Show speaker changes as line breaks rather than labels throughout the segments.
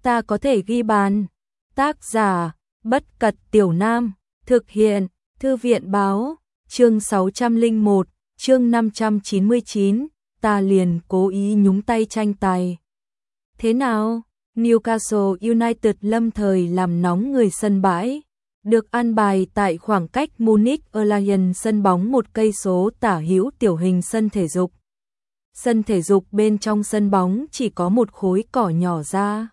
ta có thể ghi bàn. Tác giả, Bất Cật Tiểu Nam, thực hiện, Thư viện Báo, chương 601, chương 599, ta liền cố ý nhúng tay tranh tài. Thế nào? Newcastle United lâm thời làm nóng người sân bãi, được an bài tại khoảng cách Munich Allianz sân bóng 1 cây số tả hữu tiểu hình sân thể dục. Sân thể dục bên trong sân bóng chỉ có một khối cỏ nhỏ ra.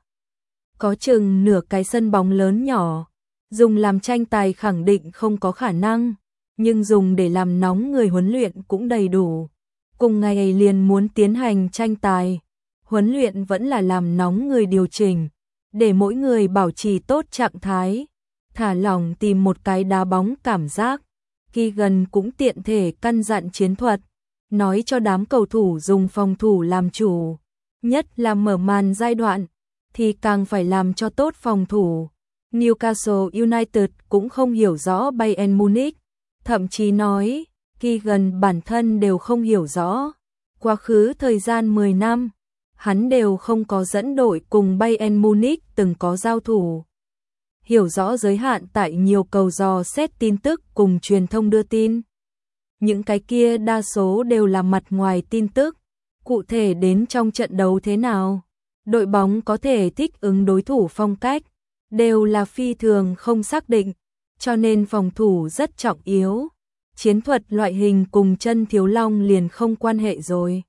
Có chừng nửa cái sân bóng lớn nhỏ, dùng làm tranh tài khẳng định không có khả năng, nhưng dùng để làm nóng người huấn luyện cũng đầy đủ. Cùng ngày liền muốn tiến hành tranh tài, huấn luyện vẫn là làm nóng người điều chỉnh, để mỗi người bảo trì tốt trạng thái, thả lỏng tìm một cái đá bóng cảm giác. Keegan cũng tiện thể căn dặn chiến thuật, nói cho đám cầu thủ dùng phòng thủ làm chủ, nhất là mở màn giai đoạn, thì càng phải làm cho tốt phòng thủ. Newcastle United cũng không hiểu rõ Bayern Munich, thậm chí nói, Keegan bản thân đều không hiểu rõ. Quá khứ thời gian 10 năm, hắn đều không có dẫn đội cùng Bayern Munich từng có giao thủ. Hiểu rõ giới hạn tại nhiều cầu dò xét tin tức cùng truyền thông đưa tin. Những cái kia đa số đều là mặt ngoài tin tức, cụ thể đến trong trận đấu thế nào, đội bóng có thể thích ứng đối thủ phong cách, đều là phi thường không xác định, cho nên phòng thủ rất trọng yếu. Chiến thuật loại hình cùng Chân Thiếu Long liền không quan hệ rồi.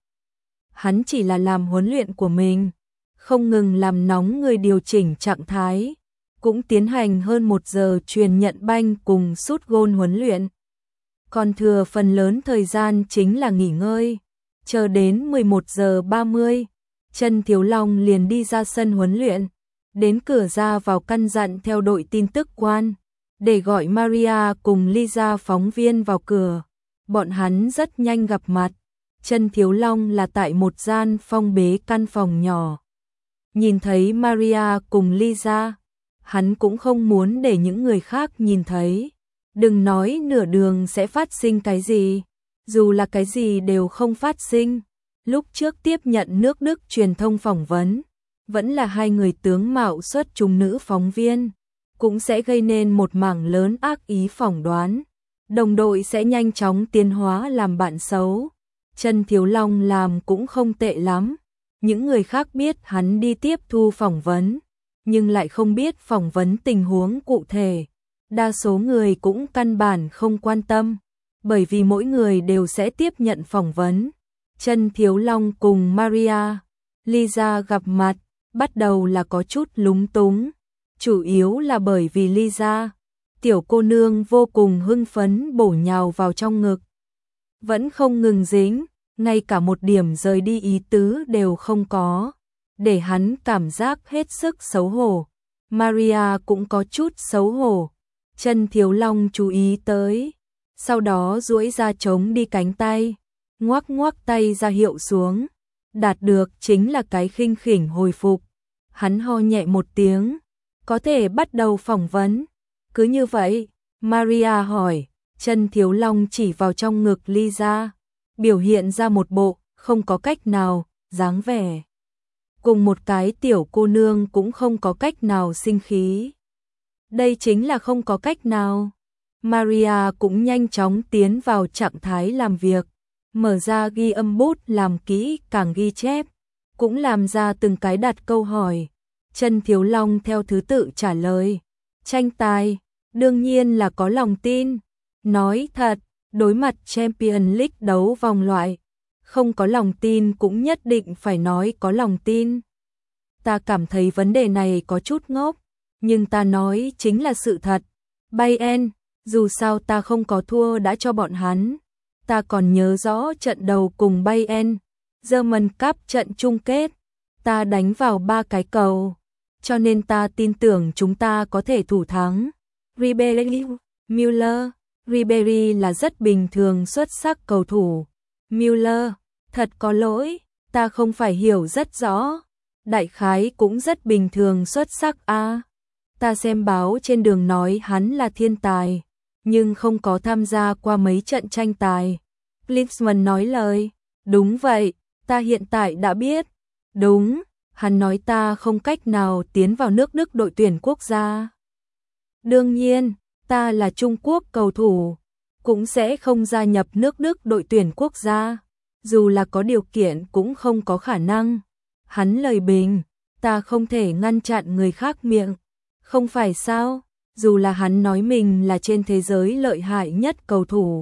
Hắn chỉ là làm huấn luyện của mình, không ngừng làm nóng người điều chỉnh trạng thái, cũng tiến hành hơn 1 giờ truyền nhận banh cùng sút gôn huấn luyện. Còn thừa phần lớn thời gian chính là nghỉ ngơi, chờ đến 11 giờ 30, Chân Thiếu Long liền đi ra sân huấn luyện, đến cửa ra vào căn dặn theo đội tin tức quan, để gọi Maria cùng Lisa phóng viên vào cửa. Bọn hắn rất nhanh gặp mặt. Chân Thiếu Long là tại một gian phong bế căn phòng nhỏ. Nhìn thấy Maria cùng Lisa, hắn cũng không muốn để những người khác nhìn thấy. Đừng nói nửa đường sẽ phát sinh cái gì, dù là cái gì đều không phát sinh. Lúc trước tiếp nhận nước Đức truyền thông phỏng vấn, vẫn là 2 người tướng mạo xuất chúng nữ phóng viên, cũng sẽ gây nên một mảng lớn ác ý phỏng đoán. Đồng đội sẽ nhanh chóng tiến hóa làm bạn xấu. Chân Thiếu Long làm cũng không tệ lắm. Những người khác biết hắn đi tiếp thu phỏng vấn, nhưng lại không biết phỏng vấn tình huống cụ thể. Đa số người cũng căn bản không quan tâm, bởi vì mỗi người đều sẽ tiếp nhận phỏng vấn. Chân Thiếu Long cùng Maria, Lisa gặp mặt, bắt đầu là có chút lúng túng. Chủ yếu là bởi vì Lisa, tiểu cô nương vô cùng hưng phấn bổ nhào vào trong ngực. Vẫn không ngừng dính, ngay cả một điểm rời đi ý tứ đều không có, để hắn cảm giác hết sức xấu hổ. Maria cũng có chút xấu hổ. Chân Thiếu Long chú ý tới, sau đó duỗi ra chống đi cánh tay, ngoắc ngoắc tay ra hiệu xuống. Đạt được chính là cái khinh khỉnh hồi phục. Hắn ho nhẹ một tiếng, có thể bắt đầu phỏng vấn. Cứ như vậy, Maria hỏi. Chân Thiếu Long chỉ vào trong ngực Lisa, biểu hiện ra một bộ không có cách nào dáng vẻ. Cùng một cái tiểu cô nương cũng không có cách nào sinh khí. Đây chính là không có cách nào. Maria cũng nhanh chóng tiến vào trạng thái làm việc, mở ra ghi âm bút làm kỹ càng ghi chép, cũng làm ra từng cái đặt câu hỏi. Chân Thiếu Long theo thứ tự trả lời. Tranh tài, đương nhiên là có lòng tin. Nói thật, đối mặt Champions League đấu vòng loại, không có lòng tin cũng nhất định phải nói có lòng tin. Ta cảm thấy vấn đề này có chút ngốc, nhưng ta nói chính là sự thật. Bayern, dù sao ta không có thua đã cho bọn hắn. Ta còn nhớ rõ trận đầu cùng Bayern, German Cup trận chung kết, ta đánh vào 3 cái cầu, cho nên ta tin tưởng chúng ta có thể thủ thắng. Ribery, Müller, Ribery là rất bình thường xuất sắc cầu thủ. Müller, thật có lỗi, ta không phải hiểu rất rõ. Đại khái cũng rất bình thường xuất sắc a. Ta xem báo trên đường nói hắn là thiên tài, nhưng không có tham gia qua mấy trận tranh tài. Klinsmann nói lời. Đúng vậy, ta hiện tại đã biết. Đúng, Hắn nói ta không cách nào tiến vào nước Đức đội tuyển quốc gia. Đương nhiên, ta là Trung Quốc cầu thủ, cũng sẽ không gia nhập nước Đức đội tuyển quốc gia. Dù là có điều kiện cũng không có khả năng. Hắn lời bình, ta không thể ngăn chặn người khác miệng. Không phải sao, dù là hắn nói mình là trên thế giới lợi hại nhất cầu thủ,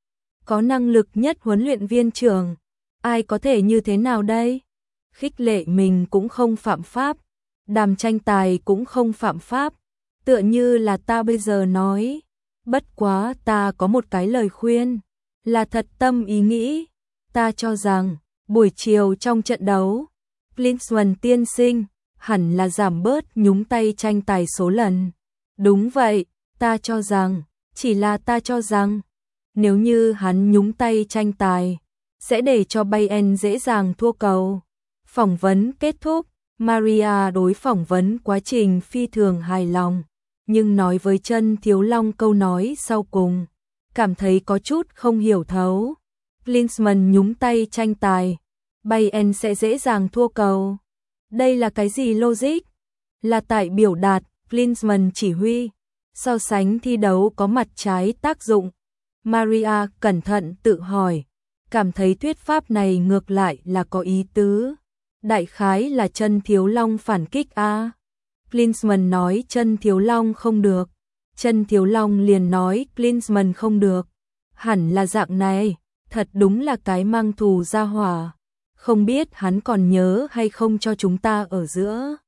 có năng lực nhất huấn luyện viên trưởng, ai có thể như thế nào đây? Khích lệ mình cũng không phạm pháp, đàm tranh tài cũng không phạm pháp, tựa như là ta bây giờ nói. Bất quá ta có một cái lời khuyên, là thật tâm ý nghĩ. Ta cho rằng, buổi chiều trong trận đấu, Klinsmann tiên sinh hẳn là giảm bớt nhúng tay tranh tài số lần. Đúng vậy, ta cho rằng, chỉ là ta cho rằng, nếu như hắn nhúng tay tranh tài, sẽ để cho Bayern dễ dàng thua cầu. Phỏng vấn kết thúc, Maria đối phỏng vấn quá trình phi thường hài lòng, nhưng nói với Chân Thiếu Long câu nói sau cùng, cảm thấy có chút không hiểu thấu. Klinsmann nhúng tay tranh tài, Bayern sẽ dễ dàng thua cầu. Đây là cái gì logic? Là tại biểu đạt Klinsmann chỉ huy, so sánh thi đấu có mặt trái tác dụng. Maria cẩn thận tự hỏi, cảm thấy thuyết pháp này ngược lại là có ý tứ. Đại khái là Chân Thiếu Long phản kích a. Klinsmann nói Chân Thiếu Long không được, Chân Thiếu Long liền nói Klinsmann không được. Hẳn là dạng này, thật đúng là cái mang thù ra hỏa. Không biết hắn còn nhớ hay không cho chúng ta ở giữa.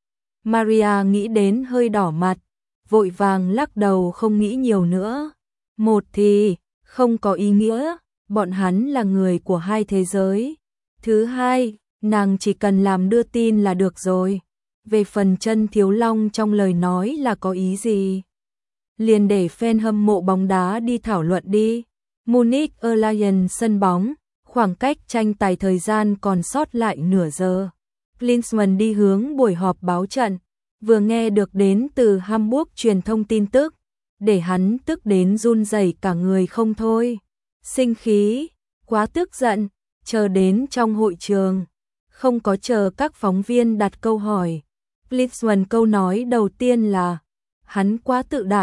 Maria nghĩ đến hơi đỏ mặt, vội vàng lắc đầu không nghĩ nhiều nữa. Một thì, không có ý nghĩa, bọn hắn là người của hai thế giới. Thứ hai, nàng chỉ cần làm đưa tin là được rồi. Về phần Chân Thiếu Long trong lời nói là có ý gì? Liền để fan hâm mộ bóng đá đi thảo luận đi. Munich Allianz sân bóng, khoảng cách tranh tài thời gian còn sót lại nửa giờ. Klinsmann đi hướng buổi họp báo trận, vừa nghe được đến từ Hamburg truyền thông tin tức, để hắn tức đến run rẩy cả người không thôi. Sinh khí, quá tức giận, chờ đến trong hội trường, không có chờ các phóng viên đặt câu hỏi. Klinsmann câu nói đầu tiên là, hắn quá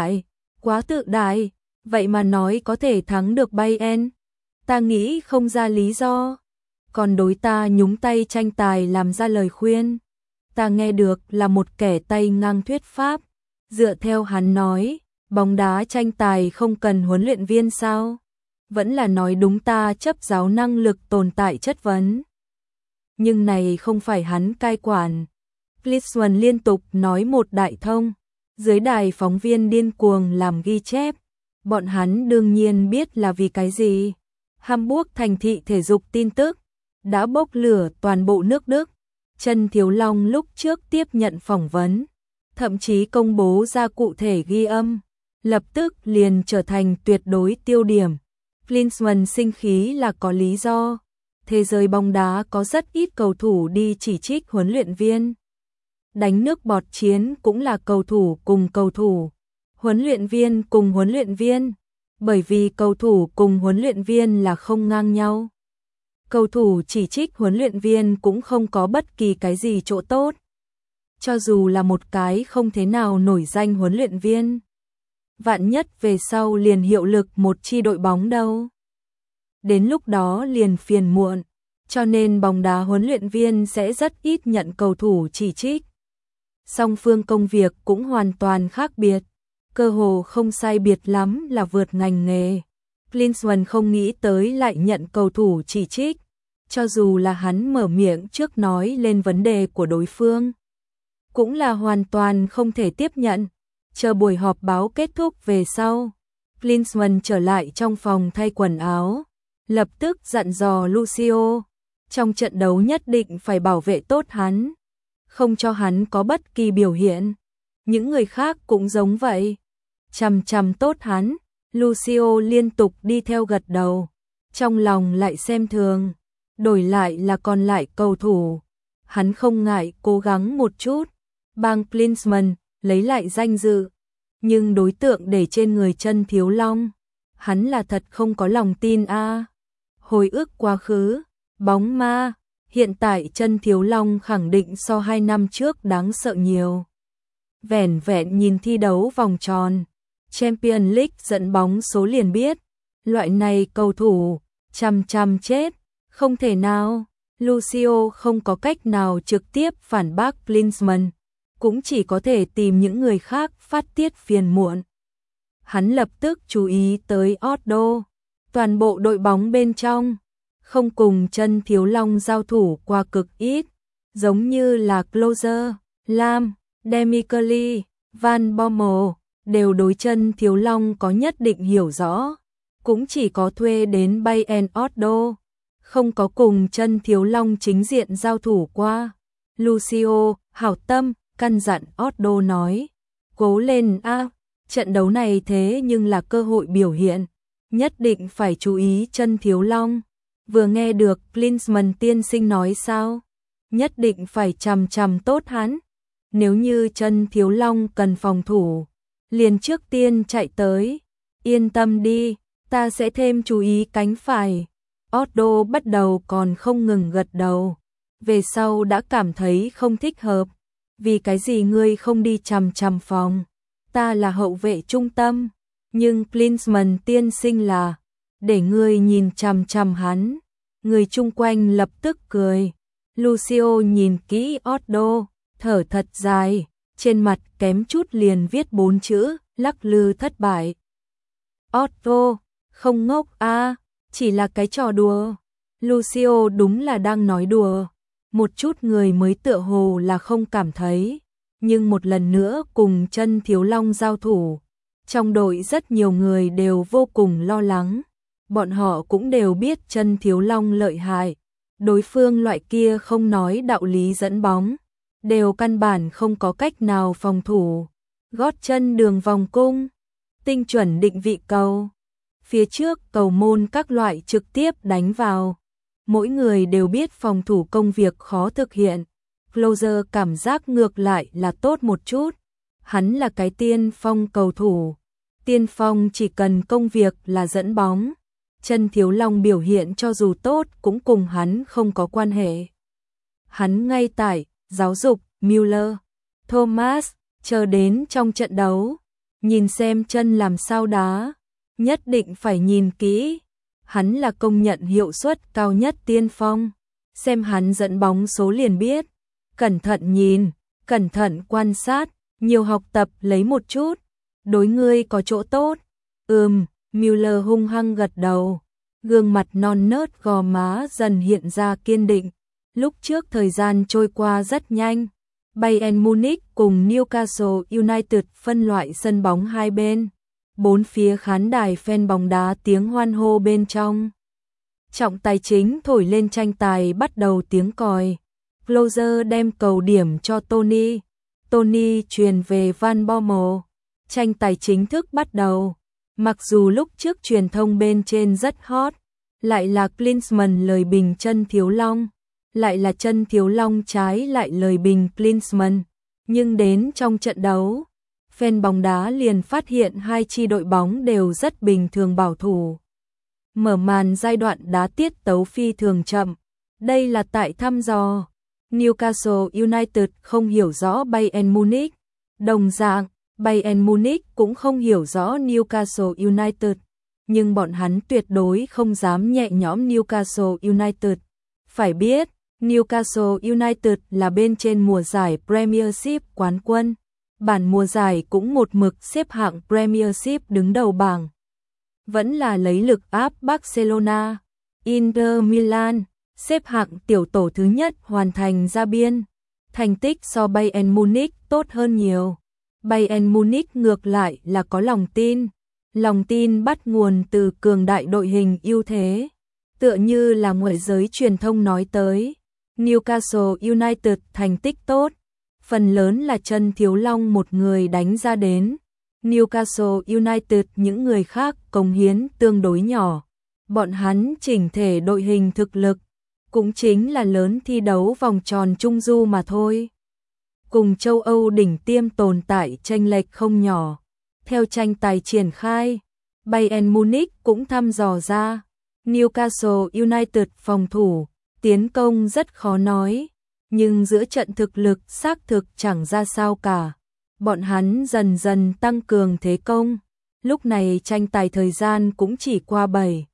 tự đại, vậy mà nói có thể thắng được Bayern. Ta nghĩ không ra lý do, còn đối ta nhúng tay tranh tài làm ra lời khuyên. Ta nghe được là một kẻ tay ngang thuyết pháp, dựa theo hắn nói, bóng đá tranh tài không cần huấn luyện viên sao? Vẫn là nói đúng ta chấp giáo năng lực tồn tại chất vấn. Nhưng này không phải hắn cai quản. Klinsmann liên tục nói một đại thông, dưới đài phóng viên điên cuồng làm ghi chép. Bọn hắn đương nhiên biết là vì cái gì. Hamburg thành thị thể dục tin tức đã bốc lửa toàn bộ nước Đức. Chân Thiếu Long lúc trước tiếp nhận phỏng vấn, thậm chí công bố ra cụ thể ghi âm, lập tức liền trở thành tuyệt đối tiêu điểm. Klinsmann sinh khí là có lý do. Thế giới bóng đá có rất ít cầu thủ đi chỉ trích huấn luyện viên. Đánh nước bọt chiến cũng là cầu thủ cùng cầu thủ, huấn luyện viên cùng huấn luyện viên, bởi vì cầu thủ cùng huấn luyện viên là không ngang nhau. Cầu thủ chỉ trích huấn luyện viên cũng không có bất kỳ cái gì chỗ tốt. Cho dù là một cái không thế nào nổi danh huấn luyện viên, vạn nhất về sau liền hiệu lực một chi đội bóng đâu. Đến lúc đó liền phiền muộn, cho nên bóng đá huấn luyện viên sẽ rất ít nhận cầu thủ chỉ trích. Song phương công việc cũng hoàn toàn khác biệt, cơ hồ không sai biệt lắm là vượt ngành nghề. Klinsmann không nghĩ tới lại nhận cầu thủ chỉ trích, cho dù là hắn mở miệng trước nói lên vấn đề của đối phương, cũng là hoàn toàn không thể tiếp nhận. Chờ buổi họp báo kết thúc về sau, Klinsmann trở lại trong phòng thay quần áo, lập tức dặn dò Lucio, trong trận đấu nhất định phải bảo vệ tốt hắn, không cho hắn có bất kỳ biểu hiện. Những người khác cũng giống vậy, chằm chằm tốt hắn. Lucio liên tục đi theo gật đầu, trong lòng lại xem thường, đổi lại là còn lại cầu thủ, hắn không ngại cố gắng một chút, bang Klinsmann lấy lại danh dự, nhưng đối tượng để trên người Chân Thiếu Long, hắn là thật không có lòng tin a. Hồi ức quá khứ, bóng ma, Hiện tại chân Thiếu Long khẳng định so 2 năm trước đáng sợ nhiều. Vẻn vẹn nhìn thi đấu vòng tròn Champions League dẫn bóng số liền biết, loại này cầu thủ chằm chết, không thể nào. Lucio không có cách nào trực tiếp phản bác Klinsmann, cũng chỉ có thể tìm những người khác phát tiết phiền muộn. Hắn lập tức chú ý tới Otto, toàn bộ đội bóng bên trong không cùng chân Thiếu Long giao thủ qua cực ít, giống như là Closer, Lam, Demichelis, Van Bommel đều đối chân Thiếu Long có nhất định hiểu rõ, cũng chỉ có thuê đến Bayern Otto, không có cùng chân Thiếu Long chính diện giao thủ qua. Lucio, hảo tâm, căn dặn Otto nói, cố lên a, trận đấu này thế nhưng là cơ hội biểu hiện, nhất định phải chú ý chân Thiếu Long. Vừa nghe được Klinsmann tiên sinh nói sao, nhất định phải chằm tốt hắn. Nếu như chân Thiếu Long cần phòng thủ, liền trước tiên chạy tới. Yên tâm đi, ta sẽ thêm chú ý cánh phải. Otto bắt đầu còn không ngừng gật đầu, về sau đã cảm thấy không thích hợp. Vì cái gì ngươi không đi chằm phòng? Ta là hậu vệ trung tâm, nhưng Klinsmann tiên sinh là để ngươi nhìn chằm hắn. Người chung quanh lập tức cười. Lucio nhìn kỹ Otto, thở thật dài, trên mặt kém chút liền viết 4 chữ, lắc lư thất bại. Otto, không ngốc a, chỉ là cái trò đùa. Lucio đúng là đang nói đùa. Một chút người mới tựa hồ là không cảm thấy, nhưng một lần nữa cùng chân Thiếu Long giao thủ, trong đội rất nhiều người đều vô cùng lo lắng. Bọn họ cũng đều biết chân Thiếu Long lợi hại, đối phương loại kia không nói đạo lý dẫn bóng, đều căn bản không có cách nào phòng thủ. Gót chân đường vòng cung, tinh chuẩn định vị cầu, phía trước cầu môn các loại trực tiếp đánh vào. Mỗi người đều biết phòng thủ công việc khó thực hiện. Closer cảm giác ngược lại là tốt một chút. Hắn là cái tiên phong cầu thủ. Tiên phong chỉ cần công việc là dẫn bóng. Chân Thiếu Long biểu hiện cho dù tốt cũng cùng hắn không có quan hệ. Hắn ngay tại giáo dục Müller, Thomas, chờ đến trong trận đấu, nhìn xem chân làm sao đá, nhất định phải nhìn kỹ. Hắn là công nhận hiệu suất cao nhất tiên phong, xem hắn dẫn bóng số liền biết. Cẩn thận nhìn, cẩn thận quan sát, nhiều học tập lấy một chút, đối ngươi có chỗ tốt. Müller hung hăng gật đầu, gương mặt non nớt gò má dần hiện ra kiên định. Lúc trước thời gian trôi qua rất nhanh, Bayern Munich cùng Newcastle United phân loại sân bóng hai bên. Bốn phía khán đài fan bóng đá tiếng hoan hô bên trong. Trọng tài chính thổi lên tranh tài bắt đầu tiếng còi. Closer đem cầu điểm cho Tony. Tony truyền về Van Bommel. Tranh tài chính thức bắt đầu. Mặc dù lúc trước truyền thông bên trên rất hot, lại là Klinsmann lời bình chân Thiếu Long, lại là chân Thiếu Long trái lại lời bình Klinsmann. Nhưng đến trong trận đấu, fan bóng đá liền phát hiện hai chi đội bóng đều rất bình thường bảo thủ. Mở màn giai đoạn đá tiết tấu phi thường chậm. Đây là tại thăm dò. Newcastle United không hiểu rõ Bayern Munich. Đồng dạng, Bayern Munich cũng không hiểu rõ Newcastle United. Nhưng bọn hắn tuyệt đối không dám nhẹ nhõm Newcastle United. Phải biết, Newcastle United là bên trên mùa giải Premiership quán quân. Bản mùa giải cũng một mực xếp hạng Premiership đứng đầu bảng. Vẫn là lấy lực áp Barcelona, Inter Milan, xếp hạng tiểu tổ thứ nhất hoàn thành ra biên. Thành tích so Bayern Munich tốt hơn nhiều. Bayern Munich ngược lại là có lòng tin. Lòng tin bắt nguồn từ cường đại đội hình ưu thế. Tựa như là ngoại giới truyền thông nói tới, Newcastle United thành tích tốt, phần lớn là chân Thiếu Long một người đánh ra đến. Newcastle United những người khác cống hiến tương đối nhỏ. Bọn hắn chỉnh thể đội hình thực lực, cũng chính là lớn thi đấu vòng tròn trung du mà thôi. Cùng châu Âu đỉnh tiêm tồn tại chênh lệch không nhỏ. Theo tranh tài triển khai, Bayern Munich cũng thăm dò ra. Newcastle United phòng thủ, tiến công rất khó nói, nhưng giữa trận thực lực xác thực chẳng ra sao cả. Bọn hắn dần dần tăng cường thế công, lúc này tranh tài thời gian cũng chỉ qua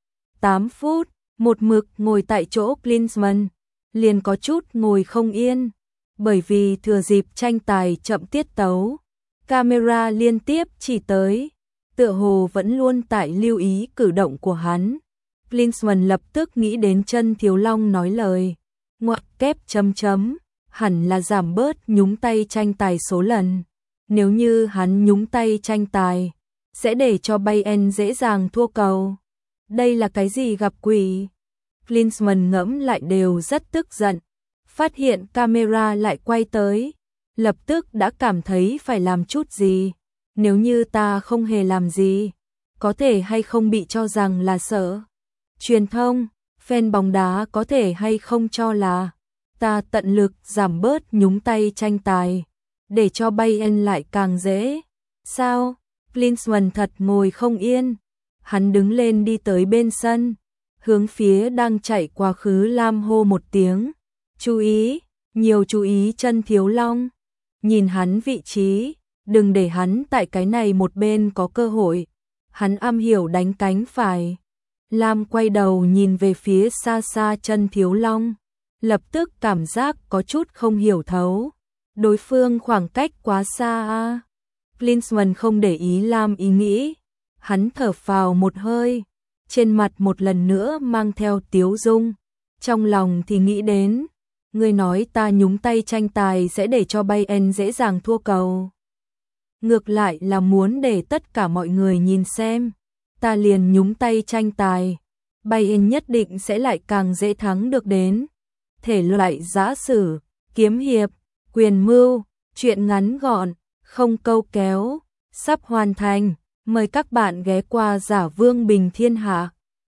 7-8 phút, một mực ngồi tại chỗ Klinsmann liền có chút ngồi không yên, bởi vì thừa dịp tranh tài chậm tiết tấu, camera liên tiếp chỉ tới, tựa hồ vẫn luôn tại lưu ý cử động của hắn. Klinsmann lập tức nghĩ đến Chân Thiếu Long nói lời ngoặc kép chấm chấm, hẳn là giảm bớt nhúng tay tranh tài số lần. Nếu như hắn nhúng tay tranh tài, sẽ để cho Bayern dễ dàng thua cầu. Đây là cái gì gặp quỷ? Klinsmann ngẫm lại đều rất tức giận, phát hiện camera lại quay tới, lập tức đã cảm thấy phải làm chút gì. Nếu như ta không hề làm gì, có thể hay không bị cho rằng là sợ. Truyền thông, fan bóng đá có thể hay không cho là ta tận lực giảm bớt nhúng tay tranh tài, để cho Bayern lại càng dễ. Sao? Klinsmann thật ngồi không yên. Hắn đứng lên đi tới bên sân, hướng phía đang chạy quá khứ Lam hô một tiếng. Chú ý, nhiều chú ý Chân Thiếu Long. Nhìn hắn vị trí, đừng để hắn tại cái này một bên có cơ hội. Hắn am hiểu đánh cánh phải. Lam quay đầu nhìn về phía xa xa Chân Thiếu Long, lập tức cảm giác có chút không hiểu thấu. Đối phương khoảng cách quá xa a. Klinsmann không để ý Lam ý nghĩ, hắn thở phào một hơi, trên mặt một lần nữa mang theo tiếu dung, trong lòng thì nghĩ đến, ngươi nói ta nhúng tay tranh tài sẽ để cho Bayern dễ dàng thua cầu. Ngược lại là muốn để tất cả mọi người nhìn xem, ta liền nhúng tay tranh tài, Bayern nhất định sẽ lại càng dễ thắng được đến. Thể loại giã sử, kiếm hiệp, quyền mưu, truyện ngắn gọn, không câu kéo, sắp hoàn thành. Mời các bạn ghé qua Giả Vương Bình Thiên Hạ.